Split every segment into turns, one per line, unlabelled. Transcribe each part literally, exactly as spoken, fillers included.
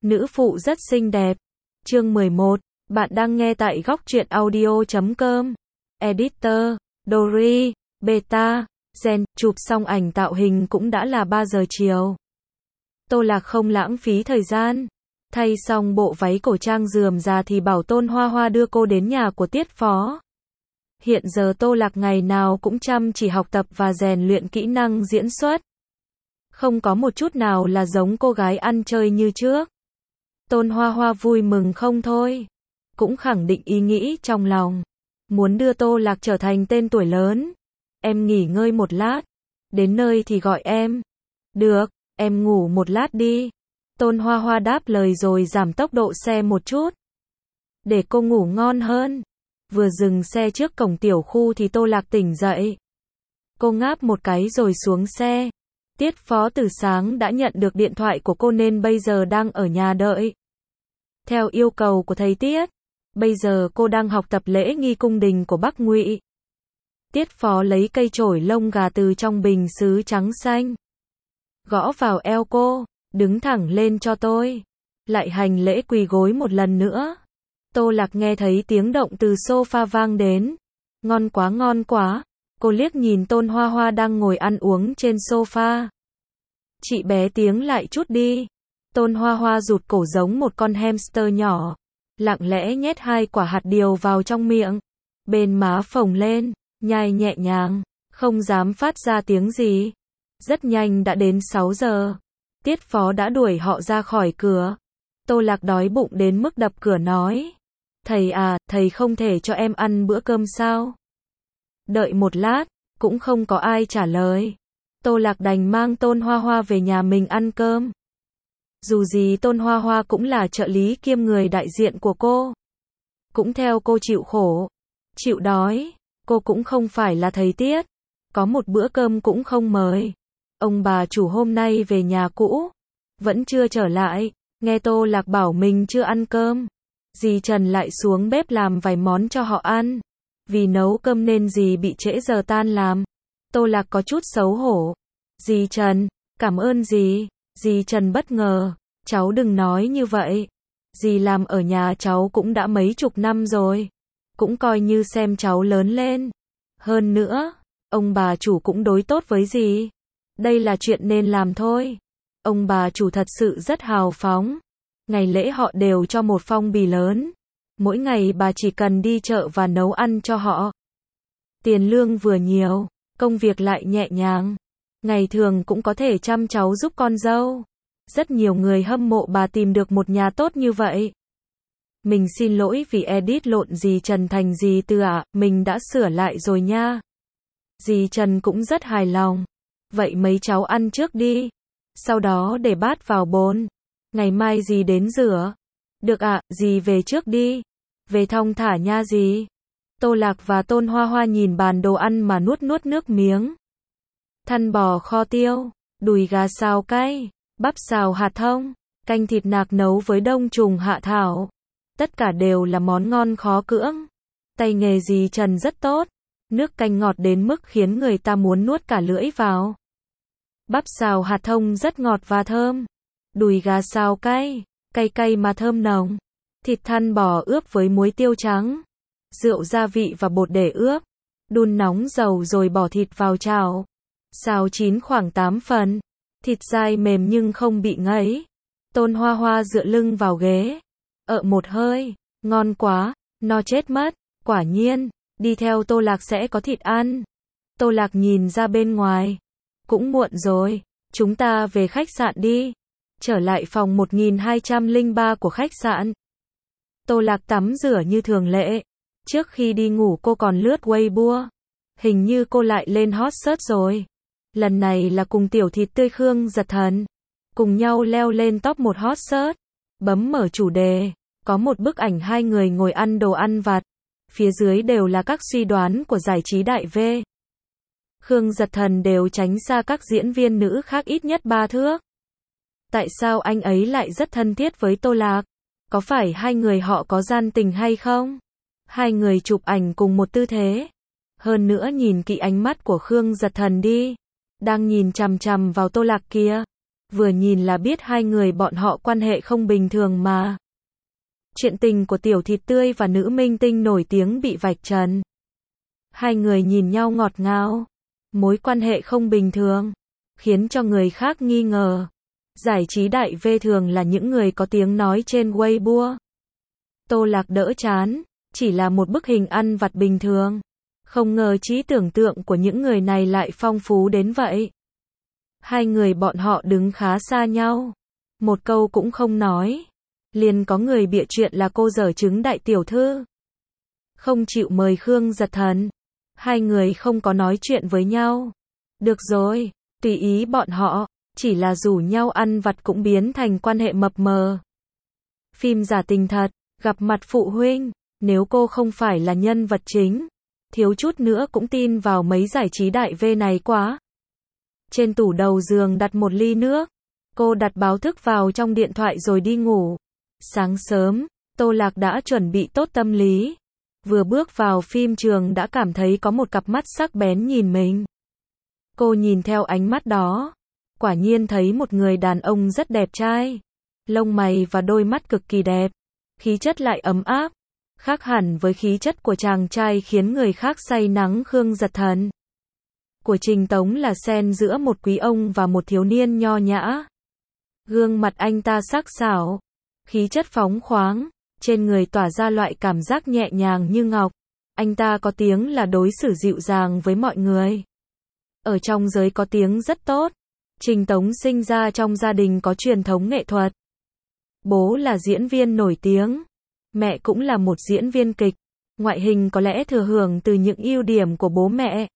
Nữ phụ rất xinh đẹp. Chương mười một. Bạn đang nghe tại góc truyện audio chấm com. Editor, Dory, Beta, Gen, chụp xong ảnh tạo hình cũng đã là ba giờ chiều. Tô Lạc không lãng phí thời gian. Thay xong bộ váy cổ trang rườm rà thì bảo Tôn Hoa Hoa đưa cô đến nhà của Tiết Phó. Hiện giờ Tô Lạc ngày nào cũng chăm chỉ học tập và rèn luyện kỹ năng diễn xuất. Không có một chút nào là giống cô gái ăn chơi như trước. Tôn Hoa Hoa vui mừng không thôi. Cũng khẳng định ý nghĩ trong lòng. Muốn đưa Tô Lạc trở thành tên tuổi lớn. Em nghỉ ngơi một lát. Đến nơi thì gọi em. Được, em ngủ một lát đi. Tôn Hoa Hoa đáp lời rồi giảm tốc độ xe một chút. Để cô ngủ ngon hơn. Vừa dừng xe trước cổng tiểu khu thì Tô Lạc tỉnh dậy. Cô ngáp một cái rồi xuống xe. Tiết Phó từ sáng đã nhận được điện thoại của cô nên bây giờ đang ở nhà đợi. Theo yêu cầu của thầy Tiết, bây giờ cô đang học tập lễ nghi cung đình của Bắc Ngụy. Tiết Phó lấy cây chổi lông gà từ trong bình sứ trắng xanh. Gõ vào eo cô, đứng thẳng lên cho tôi. Lại hành lễ quỳ gối một lần nữa. Tô Lạc nghe thấy tiếng động từ sofa vang đến. Ngon quá ngon quá. Cô liếc nhìn Tôn Hoa Hoa đang ngồi ăn uống trên sofa. Chị bé tiếng lại chút đi. Tôn Hoa Hoa rụt cổ giống một con hamster nhỏ. Lặng lẽ nhét hai quả hạt điều vào trong miệng. Bên má phồng lên, nhai nhẹ nhàng, không dám phát ra tiếng gì. Rất nhanh đã đến sáu giờ. Tiết Phó đã đuổi họ ra khỏi cửa. Tô Lạc đói bụng đến mức đập cửa nói. Thầy à, thầy không thể cho em ăn bữa cơm sao? Đợi một lát, cũng không có ai trả lời. Tô Lạc đành mang Tôn Hoa Hoa về nhà mình ăn cơm. Dù gì Tôn Hoa Hoa cũng là trợ lý kiêm người đại diện của cô. Cũng theo cô chịu khổ, chịu đói. Cô cũng không phải là thầy Tiết. Có một bữa cơm cũng không mời. Ông bà chủ hôm nay về nhà cũ. Vẫn chưa trở lại. Nghe Tô Lạc bảo mình chưa ăn cơm. Dì Trần lại xuống bếp làm vài món cho họ ăn. Vì nấu cơm nên dì bị trễ giờ tan làm. Tô Lạc có chút xấu hổ. Dì Trần, cảm ơn dì. Dì Trần bất ngờ. Cháu đừng nói như vậy. Dì làm ở nhà cháu cũng đã mấy chục năm rồi. Cũng coi như xem cháu lớn lên. Hơn nữa, ông bà chủ cũng đối tốt với dì. Đây là chuyện nên làm thôi. Ông bà chủ thật sự rất hào phóng. Ngày lễ họ đều cho một phong bì lớn. Mỗi ngày bà chỉ cần đi chợ và nấu ăn cho họ. Tiền lương vừa nhiều, công việc lại nhẹ nhàng. Ngày thường cũng có thể chăm cháu giúp con dâu. Rất nhiều người hâm mộ bà tìm được một nhà tốt như vậy. Mình xin lỗi vì edit lộn dì Trần thành dì Tư ạ, mình đã sửa lại rồi nha. Dì Trần cũng rất hài lòng. Vậy mấy cháu ăn trước đi. Sau đó để bát vào bồn. Ngày mai dì đến rửa. Được ạ, dì về trước đi. Về thong thả nha dì. Tô Lạc và Tôn Hoa Hoa nhìn bàn đồ ăn mà nuốt nuốt nước miếng. Thăn bò kho tiêu, đùi gà xào cay, bắp xào hạt thông, canh thịt nạc nấu với đông trùng hạ thảo. Tất cả đều là món ngon khó cưỡng. Tay nghề dì Trần rất tốt. Nước canh ngọt đến mức khiến người ta muốn nuốt cả lưỡi vào. Bắp xào hạt thông rất ngọt và thơm. Đùi gà xào cay, cay cay mà thơm nồng. Thịt thăn bò ướp với muối tiêu trắng. Rượu gia vị và bột để ướp. Đun nóng dầu rồi bỏ thịt vào chảo. Xào chín khoảng tám phần. Thịt dai mềm nhưng không bị ngấy. Tôn Hoa Hoa dựa lưng vào ghế. Ợ một hơi. Ngon quá. No chết mất. Quả nhiên. Đi theo Tô Lạc sẽ có thịt ăn. Tô Lạc nhìn ra bên ngoài. Cũng muộn rồi. Chúng ta về khách sạn đi. Trở lại phòng một nghìn hai trăm lẻ ba của khách sạn. Tô Lạc tắm rửa như thường lệ. Trước khi đi ngủ cô còn lướt Weibo. Hình như cô lại lên hot search rồi. Lần này là cùng tiểu thịt tươi Khương Giật Thần. Cùng nhau leo lên top một hot search. Bấm mở chủ đề. Có một bức ảnh hai người ngồi ăn đồ ăn vặt. Phía dưới đều là các suy đoán của giải trí đại V. Khương Giật Thần đều tránh xa các diễn viên nữ khác ít nhất ba thước. Tại sao anh ấy lại rất thân thiết với Tô Lạc? Có phải hai người họ có gian tình hay không? Hai người chụp ảnh cùng một tư thế. Hơn nữa nhìn kỹ ánh mắt của Khương Giật Thần đi. Đang nhìn chằm chằm vào Tô Lạc kia. vừa nhìn là biết hai người bọn họ quan hệ không bình thường mà. Chuyện tình của tiểu thịt tươi và nữ minh tinh nổi tiếng bị vạch trần. Hai người nhìn nhau ngọt ngào, mối quan hệ không bình thường, khiến cho người khác nghi ngờ. Giải trí đại V thường là những người có tiếng nói trên Weibo. Tô Lạc đỡ chán, chỉ là một bức hình ăn vặt bình thường. Không ngờ trí tưởng tượng của những người này lại phong phú đến vậy. Hai người bọn họ đứng khá xa nhau, một câu cũng không nói. Liền có người bịa chuyện là cô dở chứng đại tiểu thư, không chịu mời Khương Giật Thần. Hai người không có nói chuyện với nhau. Được rồi, tùy ý bọn họ, chỉ là rủ nhau ăn vặt cũng biến thành quan hệ mập mờ. Phim giả tình thật, gặp mặt phụ huynh, nếu cô không phải là nhân vật chính, thiếu chút nữa cũng tin vào mấy giải trí đại V này quá. Trên tủ đầu giường đặt một ly nước, cô đặt báo thức vào trong điện thoại rồi đi ngủ. Sáng sớm, Tô Lạc đã chuẩn bị tốt tâm lý. Vừa bước vào phim trường đã cảm thấy có một cặp mắt sắc bén nhìn mình. Cô nhìn theo ánh mắt đó, quả nhiên thấy một người đàn ông rất đẹp trai. Lông mày và đôi mắt cực kỳ đẹp, khí chất lại ấm áp, khác hẳn với khí chất của chàng trai khiến người khác say nắng Khương Giật Thần. Của Trình Tống là xen giữa một quý ông và một thiếu niên nho nhã. Gương mặt anh ta sắc sảo, khí chất phóng khoáng, trên người tỏa ra loại cảm giác nhẹ nhàng như ngọc. Anh ta có tiếng là đối xử dịu dàng với mọi người. Ở trong giới có tiếng rất tốt. Trình Tống sinh ra trong gia đình có truyền thống nghệ thuật. Bố là diễn viên nổi tiếng, mẹ cũng là một diễn viên kịch. Ngoại hình có lẽ thừa hưởng từ những ưu điểm của bố mẹ.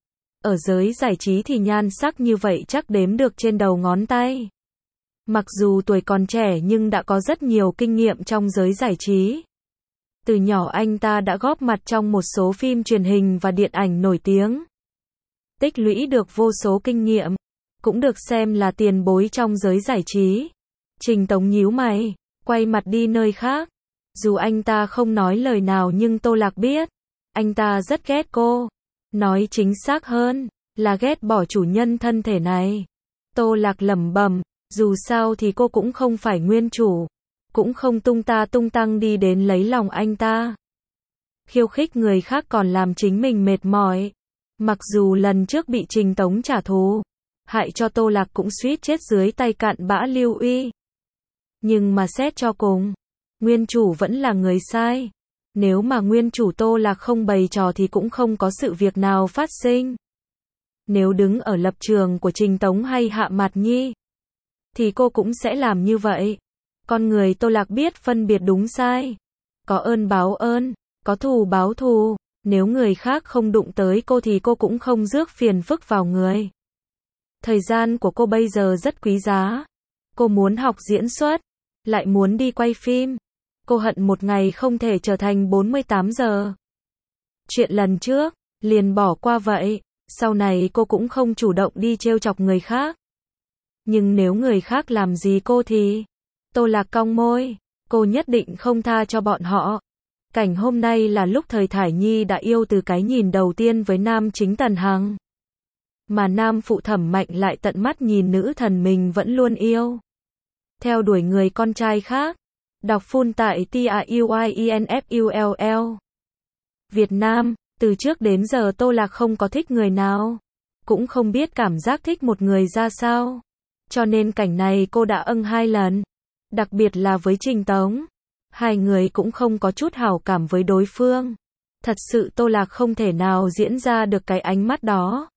Ở giới giải trí thì nhan sắc như vậy chắc đếm được trên đầu ngón tay. Mặc dù tuổi còn trẻ nhưng đã có rất nhiều kinh nghiệm trong giới giải trí. Từ nhỏ anh ta đã góp mặt trong một số phim truyền hình và điện ảnh nổi tiếng. Tích lũy được vô số kinh nghiệm, cũng được xem là tiền bối trong giới giải trí. Trình Tống nhíu mày, quay mặt đi nơi khác. Dù anh ta không nói lời nào nhưng Tô Lạc biết, anh ta rất ghét cô. Nói chính xác hơn, là ghét bỏ chủ nhân thân thể này. Tô Lạc lẩm bẩm, dù sao thì cô cũng không phải nguyên chủ, cũng không tung ta tung tăng đi đến lấy lòng anh ta. Khiêu khích người khác còn làm chính mình mệt mỏi. Mặc dù lần trước bị Trình Tống trả thù, hại cho Tô Lạc cũng suýt chết dưới tay cặn bã Lưu Uy. Nhưng mà xét cho cùng, nguyên chủ vẫn là người sai. Nếu mà nguyên chủ Tô Lạc không bày trò thì cũng không có sự việc nào phát sinh. Nếu đứng ở lập trường của Trình Tống hay Hạ Mạt Nhi, thì cô cũng sẽ làm như vậy. Con người Tô Lạc biết phân biệt đúng sai. Có ơn báo ơn, có thù báo thù. Nếu người khác không đụng tới cô thì cô cũng không rước phiền phức vào người. Thời gian của cô bây giờ rất quý giá. Cô muốn học diễn xuất, lại muốn đi quay phim. Cô hận một ngày không thể trở thành bốn mươi tám giờ. Chuyện lần trước, liền bỏ qua vậy. Sau này cô cũng không chủ động đi trêu chọc người khác. Nhưng nếu người khác làm gì cô thì... Tô Lạc cong môi, cô nhất định không tha cho bọn họ. Cảnh hôm nay là lúc thời Thải Nhi đã yêu từ cái nhìn đầu tiên với nam chính Tần Hằng. Mà nam phụ Thẩm Mạnh lại tận mắt nhìn nữ thần mình vẫn luôn yêu. Theo đuổi người con trai khác. Đọc full tại T A U I E N F U L L. Việt Nam, từ trước đến giờ Tô Lạc không có thích người nào. Cũng không biết cảm giác thích một người ra sao. Cho nên cảnh này cô đã âng hai lần. Đặc biệt là với Trình Tống. Hai người cũng không có chút hảo cảm với đối phương. Thật sự Tô Lạc không thể nào diễn ra được cái ánh mắt đó.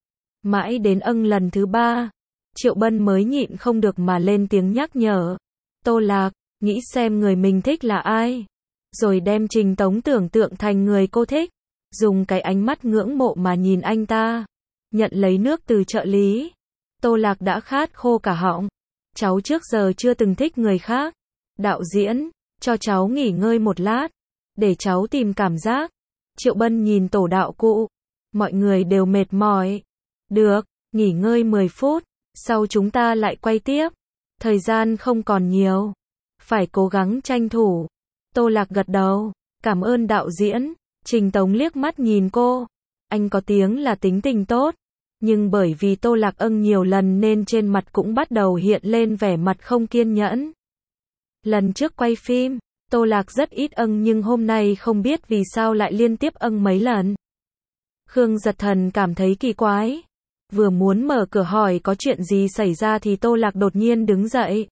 Mãi đến âng lần thứ ba, Triệu Bân mới nhịn không được mà lên tiếng nhắc nhở. Tô Lạc, nghĩ xem người mình thích là ai. Rồi đem Trình Tống tưởng tượng thành người cô thích. Dùng cái ánh mắt ngưỡng mộ mà nhìn anh ta. Nhận lấy nước từ trợ lý. Tô Lạc đã khát khô cả họng. Cháu trước giờ chưa từng thích người khác. Đạo diễn, cho cháu nghỉ ngơi một lát. Để cháu tìm cảm giác. Triệu Bân nhìn tổ đạo cụ. Mọi người đều mệt mỏi. Được, nghỉ ngơi mười phút. Sau chúng ta lại quay tiếp. Thời gian không còn nhiều. Phải cố gắng tranh thủ. Tô Lạc gật đầu. Cảm ơn đạo diễn. Trình Tống liếc mắt nhìn cô. Anh có tiếng là tính tình tốt. Nhưng bởi vì Tô Lạc âng nhiều lần nên trên mặt cũng bắt đầu hiện lên vẻ mặt không kiên nhẫn. Lần trước quay phim, Tô Lạc rất ít âng nhưng hôm nay không biết vì sao lại liên tiếp âng mấy lần. Khương Giật Thần cảm thấy kỳ quái. Vừa muốn mở cửa hỏi có chuyện gì xảy ra thì Tô Lạc đột nhiên đứng dậy.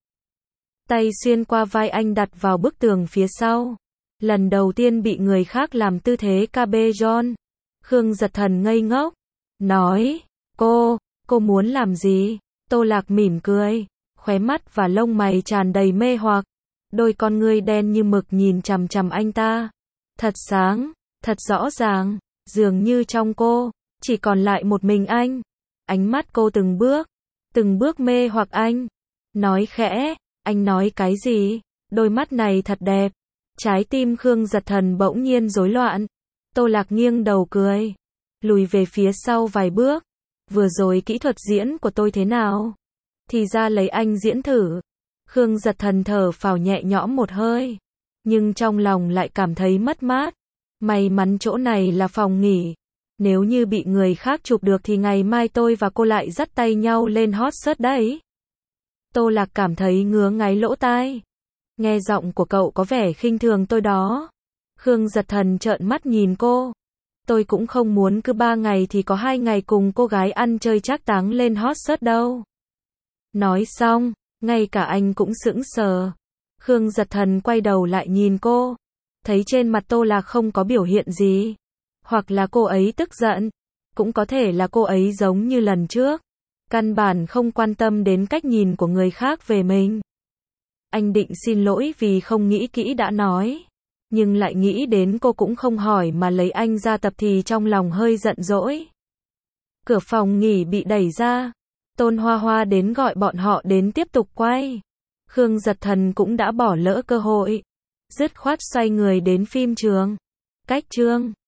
Tay xuyên qua vai anh đặt vào bức tường phía sau. Lần đầu tiên bị người khác làm tư thế cabejon. Khương Giật Thần ngây ngốc. Nói, cô, cô muốn làm gì? Tô Lạc mỉm cười. Khóe mắt và lông mày tràn đầy mê hoặc. Đôi con ngươi đen như mực nhìn chằm chằm anh ta. Thật sáng, thật rõ ràng. Dường như trong cô, chỉ còn lại một mình anh. Ánh mắt cô từng bước, từng bước mê hoặc anh. Nói khẽ, anh nói cái gì? Đôi mắt này thật đẹp. Trái tim Khương Giật Thần bỗng nhiên rối loạn. Tô Lạc nghiêng đầu cười. Lùi về phía sau vài bước. Vừa rồi kỹ thuật diễn của tôi thế nào? Thì ra lấy anh diễn thử. Khương Giật Thần thở phào nhẹ nhõm một hơi. Nhưng trong lòng lại cảm thấy mất mát. May mắn chỗ này là phòng nghỉ. Nếu như bị người khác chụp được thì ngày mai tôi và cô lại dắt tay nhau lên hot search đấy. Tô Lạc cảm thấy ngứa ngáy lỗ tai. Nghe giọng của cậu có vẻ khinh thường tôi đó. Khương Giật Thần trợn mắt nhìn cô. Tôi cũng không muốn cứ ba ngày thì có hai ngày cùng cô gái ăn chơi trác táng lên hot search đâu. Nói xong, ngay cả anh cũng sững sờ. Khương Giật Thần quay đầu lại nhìn cô. Thấy trên mặt Tô Lạc không có biểu hiện gì. Hoặc là cô ấy tức giận. Cũng có thể là cô ấy giống như lần trước. Căn bản không quan tâm đến cách nhìn của người khác về mình. Anh định xin lỗi vì không nghĩ kỹ đã nói. Nhưng lại nghĩ đến cô cũng không hỏi mà lấy anh ra tập thì trong lòng hơi giận dỗi. Cửa phòng nghỉ bị đẩy ra. Tôn Hoa Hoa đến gọi bọn họ đến tiếp tục quay. Khương Giật Thần cũng đã bỏ lỡ cơ hội. Dứt khoát xoay người đến phim trường. Cách chương